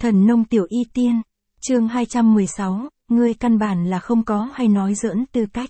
Thần nông tiểu y tiên, chương 216, ngươi căn bản là không có hay nói giỡn tư cách.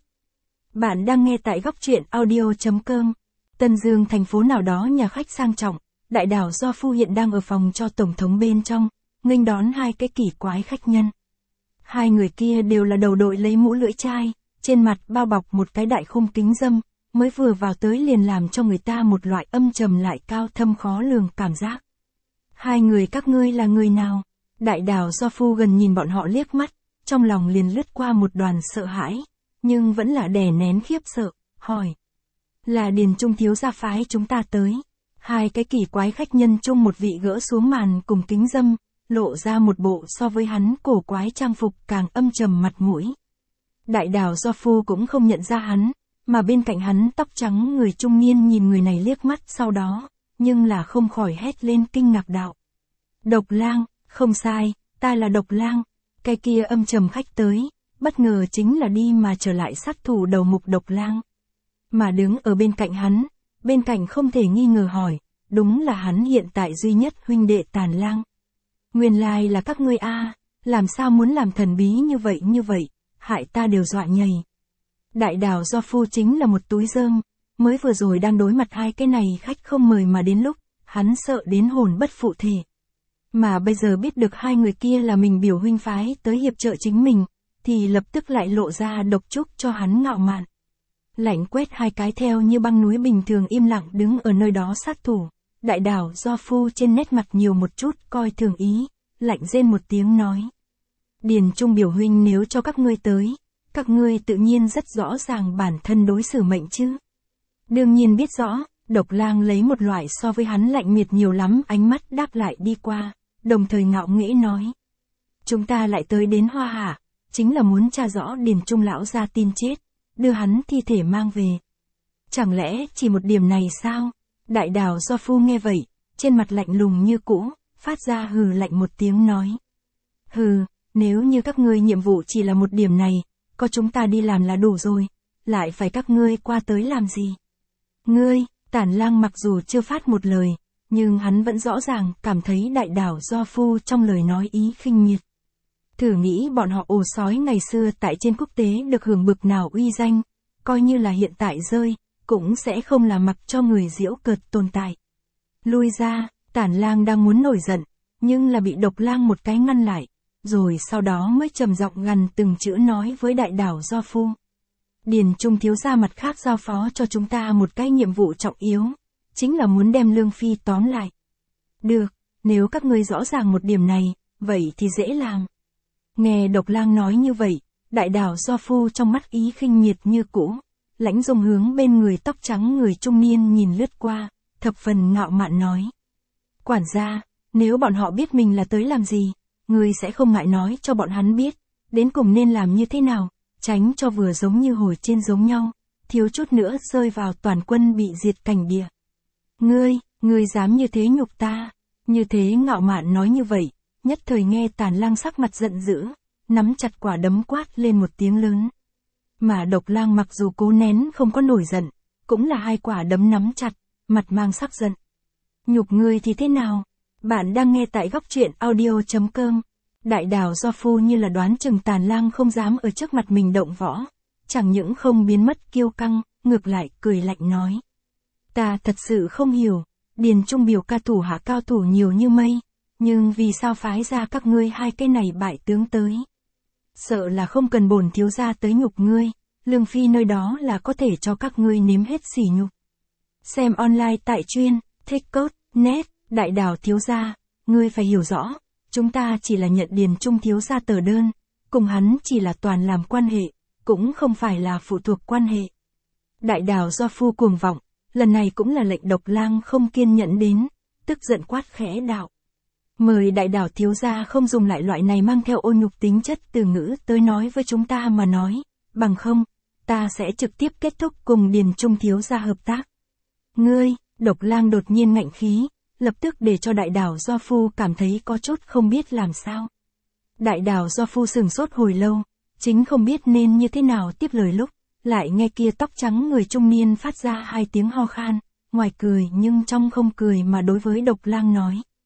Bạn đang nghe tại góc truyện audio.com. Tân Dương, thành phố nào đó nhà khách sang trọng, đại đảo Do Phu hiện đang ở phòng cho tổng thống bên trong, nghênh đón hai cái kỳ quái khách nhân. Hai người kia đều là đầu đội lấy mũ lưỡi chai, trên mặt bao bọc một cái đại khung kính dâm, mới vừa vào tới liền làm cho người ta một loại âm trầm lại cao thâm khó lường cảm giác. Hai người các ngươi là người nào? Đại đảo Do Phu gần nhìn bọn họ liếc mắt, trong lòng liền lướt qua một đoàn sợ hãi, nhưng vẫn là đè nén khiếp sợ, hỏi. Là Điền Trung thiếu gia phái chúng ta tới. Hai cái kỳ quái khách nhân chung một vị gỡ xuống màn cùng kính dâm, lộ ra một bộ so với hắn cổ quái trang phục càng âm trầm mặt mũi. Đại đảo Do Phu cũng không nhận ra hắn, mà bên cạnh hắn tóc trắng người trung niên nhìn người này liếc mắt sau đó, nhưng là không khỏi hét lên kinh ngạc đạo. Độc Lang, không sai, ta là Độc Lang. Cái kia âm trầm khách tới, bất ngờ chính là đi mà trở lại sát thủ đầu mục Độc Lang. Mà đứng ở bên cạnh hắn, bên cạnh không thể nghi ngờ hỏi, đúng là hắn hiện tại duy nhất huynh đệ Tàn Lang. Nguyên lai là các ngươi a, làm sao muốn làm thần bí như vậy, hại ta đều dọa nhầy. Đại đảo Do Phu chính là một túi rơm, mới vừa rồi đang đối mặt hai cái này khách không mời mà đến lúc, hắn sợ đến hồn bất phụ thể. Mà bây giờ biết được hai người kia là mình biểu huynh phái tới hiệp trợ chính mình, thì lập tức lại lộ ra độc trúc cho hắn ngạo mạn. Lạnh quét hai cái theo như băng núi bình thường im lặng đứng ở nơi đó sát thủ, đại đảo Do Phu trên nét mặt nhiều một chút coi thường ý, lạnh rên một tiếng nói. Điền Trung biểu huynh nếu cho các ngươi tới, các ngươi tự nhiên rất rõ ràng bản thân đối xử mệnh chứ. Đương nhiên biết rõ, Độc Lang lấy một loại so với hắn lạnh miệt nhiều lắm ánh mắt đáp lại đi qua, đồng thời ngạo nghễ nói. Chúng ta lại tới đến Hoa Hạ, chính là muốn tra rõ Điền Trung lão gia tin chết, đưa hắn thi thể mang về. Chẳng lẽ chỉ một điểm này sao? Đại đảo Do Phu nghe vậy, trên mặt lạnh lùng như cũ, phát ra hừ lạnh một tiếng nói. Hừ, nếu như các ngươi nhiệm vụ chỉ là một điểm này, có chúng ta đi làm là đủ rồi, lại phải các ngươi qua tới làm gì? Ngươi, Tàn Lang mặc dù chưa phát một lời, nhưng hắn vẫn rõ ràng cảm thấy đại đảo Do Phu trong lời nói ý khinh miệt. Thử nghĩ bọn họ ổ sói ngày xưa tại trên quốc tế được hưởng bực nào uy danh, coi như là hiện tại rơi, cũng sẽ không là mặc cho người giễu cợt tồn tại. Lui ra, Tàn Lang đang muốn nổi giận, nhưng là bị Độc Lang một cái ngăn lại, rồi sau đó mới trầm giọng gằn từng chữ nói với đại đảo Do Phu. Điền Trung thiếu gia mặt khác giao phó cho chúng ta một cái nhiệm vụ trọng yếu, chính là muốn đem Lương Phi tóm lại. Được, nếu các ngươi rõ ràng một điểm này, vậy thì dễ làm. Nghe Độc Lang nói như vậy, đại đảo Do Phu trong mắt ý khinh miệt như cũ, lãnh dung hướng bên người tóc trắng người trung niên nhìn lướt qua, thập phần ngạo mạn nói. Quản gia, nếu bọn họ biết mình là tới làm gì, ngươi sẽ không ngại nói cho bọn hắn biết, đến cùng nên làm như thế nào, tránh cho vừa giống như hồi trên giống nhau, thiếu chút nữa rơi vào toàn quân bị diệt cảnh địa. Ngươi dám như thế nhục ta, như thế ngạo mạn nói như vậy, nhất thời nghe Tàn Lang sắc mặt giận dữ, nắm chặt quả đấm quát lên một tiếng lớn. Mà Độc Lang mặc dù cố nén không có nổi giận, cũng là hai quả đấm nắm chặt, mặt mang sắc giận. Nhục ngươi thì thế nào? Bạn đang nghe tại góc truyện audio.com. Đại đảo Do Phu như là đoán chừng Tàn Lang không dám ở trước mặt mình động võ, chẳng những không biến mất kiêu căng, ngược lại cười lạnh nói. Ta thật sự không hiểu, Điền Trung biểu ca thủ hạ cao thủ nhiều như mây, nhưng vì sao phái ra các ngươi hai cái này bại tướng tới? Sợ là không cần bổn thiếu gia tới nhục ngươi, Lương Phi nơi đó là có thể cho các ngươi nếm hết sỉ nhục. Xem online tại chuyên, Thích.net, đại đảo thiếu gia, ngươi phải hiểu rõ, chúng ta chỉ là nhận Điền Trung thiếu gia tờ đơn, cùng hắn chỉ là toàn làm quan hệ, cũng không phải là phụ thuộc quan hệ. Đại đảo Do Phu cuồng vọng, lần này cũng là lệnh Độc Lang không kiên nhẫn đến, tức giận quát khẽ đạo. Mời đại đảo thiếu gia không dùng lại loại này mang theo ô nhục tính chất từ ngữ tới nói với chúng ta mà nói, bằng không, ta sẽ trực tiếp kết thúc cùng Điền Trung thiếu gia hợp tác. Ngươi, Độc Lang đột nhiên ngạnh khí, lập tức để cho đại đảo Do Phu cảm thấy có chút không biết làm sao. Đại đảo Do Phu sừng sốt hồi lâu, chính không biết nên như thế nào tiếp lời lúc, lại nghe kia tóc trắng người trung niên phát ra hai tiếng ho khan, ngoài cười nhưng trong không cười mà đối với Độc Lang nói.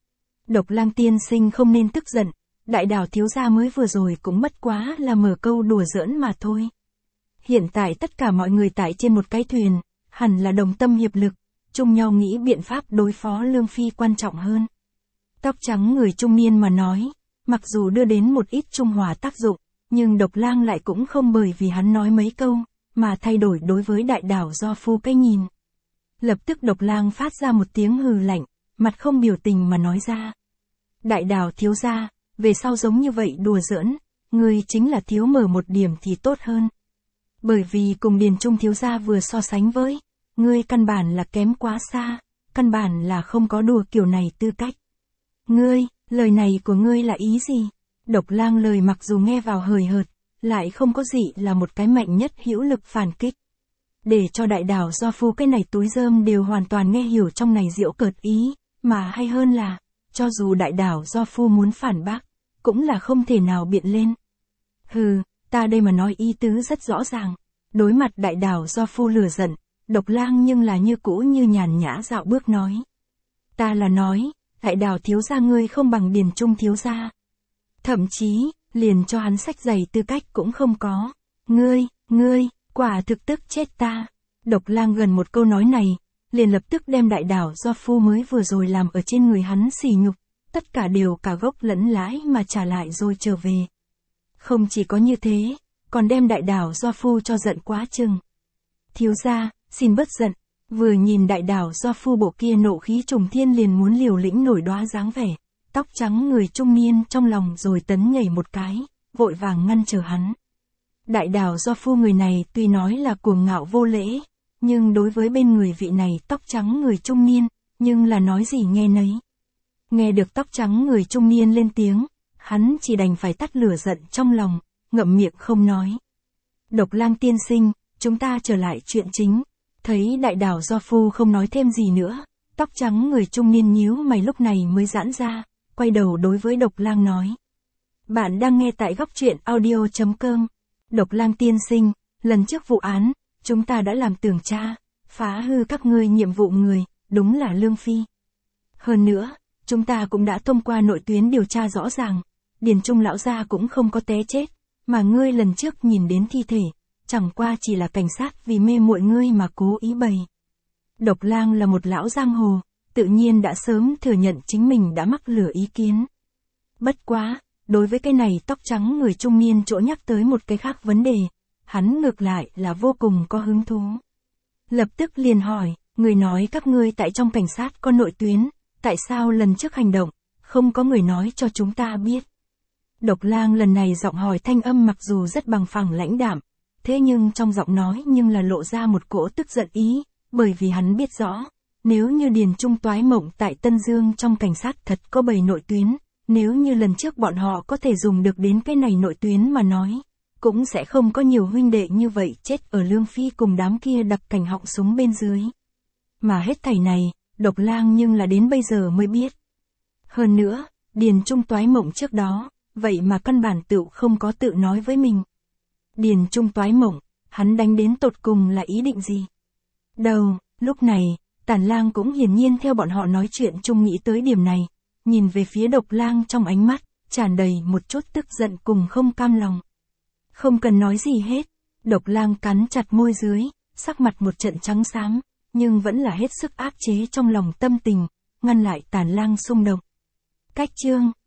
Độc Lang tiên sinh không nên tức giận, đại đảo thiếu gia mới vừa rồi cũng bất quá là mở câu đùa giỡn mà thôi. Hiện tại tất cả mọi người tại trên một cái thuyền, hẳn là đồng tâm hiệp lực, chung nhau nghĩ biện pháp đối phó Lương Phi quan trọng hơn. Tóc trắng người trung niên mà nói, mặc dù đưa đến một ít trung hòa tác dụng, nhưng Độc Lang lại cũng không bởi vì hắn nói mấy câu, mà thay đổi đối với đại đảo Do Phu cái nhìn. Lập tức Độc Lang phát ra một tiếng hừ lạnh, mặt không biểu tình mà nói ra. Đại đảo thiếu gia, về sau giống như vậy đùa giỡn, ngươi chính là thiếu mở một điểm thì tốt hơn. Bởi vì cùng Điền Trung thiếu gia vừa so sánh với, ngươi căn bản là kém quá xa, căn bản là không có đùa kiểu này tư cách. Ngươi, lời này của ngươi là ý gì? Độc Lang lời mặc dù nghe vào hời hợt, lại không có gì là một cái mạnh nhất hữu lực phản kích. Để cho đại đảo Do Phu cái này túi rơm đều hoàn toàn nghe hiểu trong này giễu cợt ý, mà hay hơn là, cho dù đại đảo Do Phu muốn phản bác, cũng là không thể nào biện lên. Hừ, ta đây mà nói ý tứ rất rõ ràng. Đối mặt đại đảo Do Phu lừa giận, Độc Lang nhưng là như cũ như nhàn nhã dạo bước nói. Ta là nói, đại đảo thiếu gia ngươi không bằng Điền Trung thiếu gia. Thậm chí, liền cho hắn sách giày tư cách cũng không có. Ngươi, quả thực tức chết ta. Độc Lang gần một câu nói này, liền lập tức đem đại đảo Do Phu mới vừa rồi làm ở trên người hắn sỉ nhục, tất cả đều cả gốc lẫn lãi mà trả lại rồi trở về. Không chỉ có như thế, còn đem đại đảo Do Phu cho giận quá chừng. Thiếu gia, xin bớt giận. Vừa nhìn đại đảo Do Phu bộ kia nộ khí trùng thiên liền muốn liều lĩnh nổi đoá dáng vẻ, tóc trắng người trung niên trong lòng rồi tấn nhảy một cái, vội vàng ngăn trở hắn. Đại đảo Do Phu người này tuy nói là cuồng ngạo vô lễ, nhưng đối với bên người vị này tóc trắng người trung niên, nhưng là nói gì nghe nấy. Nghe được tóc trắng người trung niên lên tiếng, hắn chỉ đành phải tắt lửa giận trong lòng, ngậm miệng không nói. Độc Lang tiên sinh, chúng ta trở lại chuyện chính. Thấy đại đảo Do Phu không nói thêm gì nữa, tóc trắng người trung niên nhíu mày lúc này mới giãn ra, quay đầu đối với Độc Lang nói. Bạn đang nghe tại góc truyện audio.com. Độc Lang tiên sinh, lần trước vụ án, chúng ta đã làm tường tra, phá hư các ngươi nhiệm vụ người, đúng là Lương Phi. Hơn nữa, chúng ta cũng đã thông qua nội tuyến điều tra rõ ràng, Điền Trung lão gia cũng không có té chết, mà ngươi lần trước nhìn đến thi thể, chẳng qua chỉ là cảnh sát vì mê muội ngươi mà cố ý bày. Độc Lang là một lão giang hồ, tự nhiên đã sớm thừa nhận chính mình đã mắc lừa ý kiến. Bất quá, đối với cái này tóc trắng người trung niên chỗ nhắc tới một cái khác vấn đề, hắn ngược lại là vô cùng có hứng thú. Lập tức liền hỏi, người nói các ngươi tại trong cảnh sát có nội tuyến, tại sao lần trước hành động, không có người nói cho chúng ta biết. Độc Lang lần này giọng hỏi thanh âm mặc dù rất bằng phẳng lãnh đạm, thế nhưng trong giọng nói nhưng là lộ ra một cỗ tức giận ý, bởi vì hắn biết rõ, nếu như Điền Trung toái mộng tại Tân Dương trong cảnh sát thật có bầy nội tuyến, nếu như lần trước bọn họ có thể dùng được đến cái này nội tuyến mà nói, cũng sẽ không có nhiều huynh đệ như vậy chết ở Lương Phi cùng đám kia đặc cảnh họng súng bên dưới. Mà hết thảy này, Độc Lang nhưng là đến bây giờ mới biết. Hơn nữa, Điền Trung toái mộng trước đó, vậy mà căn bản tựu không có tự nói với mình. Điền Trung toái mộng, hắn đánh đến tột cùng là ý định gì? Đầu, lúc này, Tản Lang cũng hiển nhiên theo bọn họ nói chuyện chung nghĩ tới điểm này, nhìn về phía Độc Lang trong ánh mắt, tràn đầy một chút tức giận cùng không cam lòng. Không cần nói gì hết, Độc Lang cắn chặt môi dưới, sắc mặt một trận trắng xám, nhưng vẫn là hết sức áp chế trong lòng tâm tình, ngăn lại Tản Lang xung động. Cách chương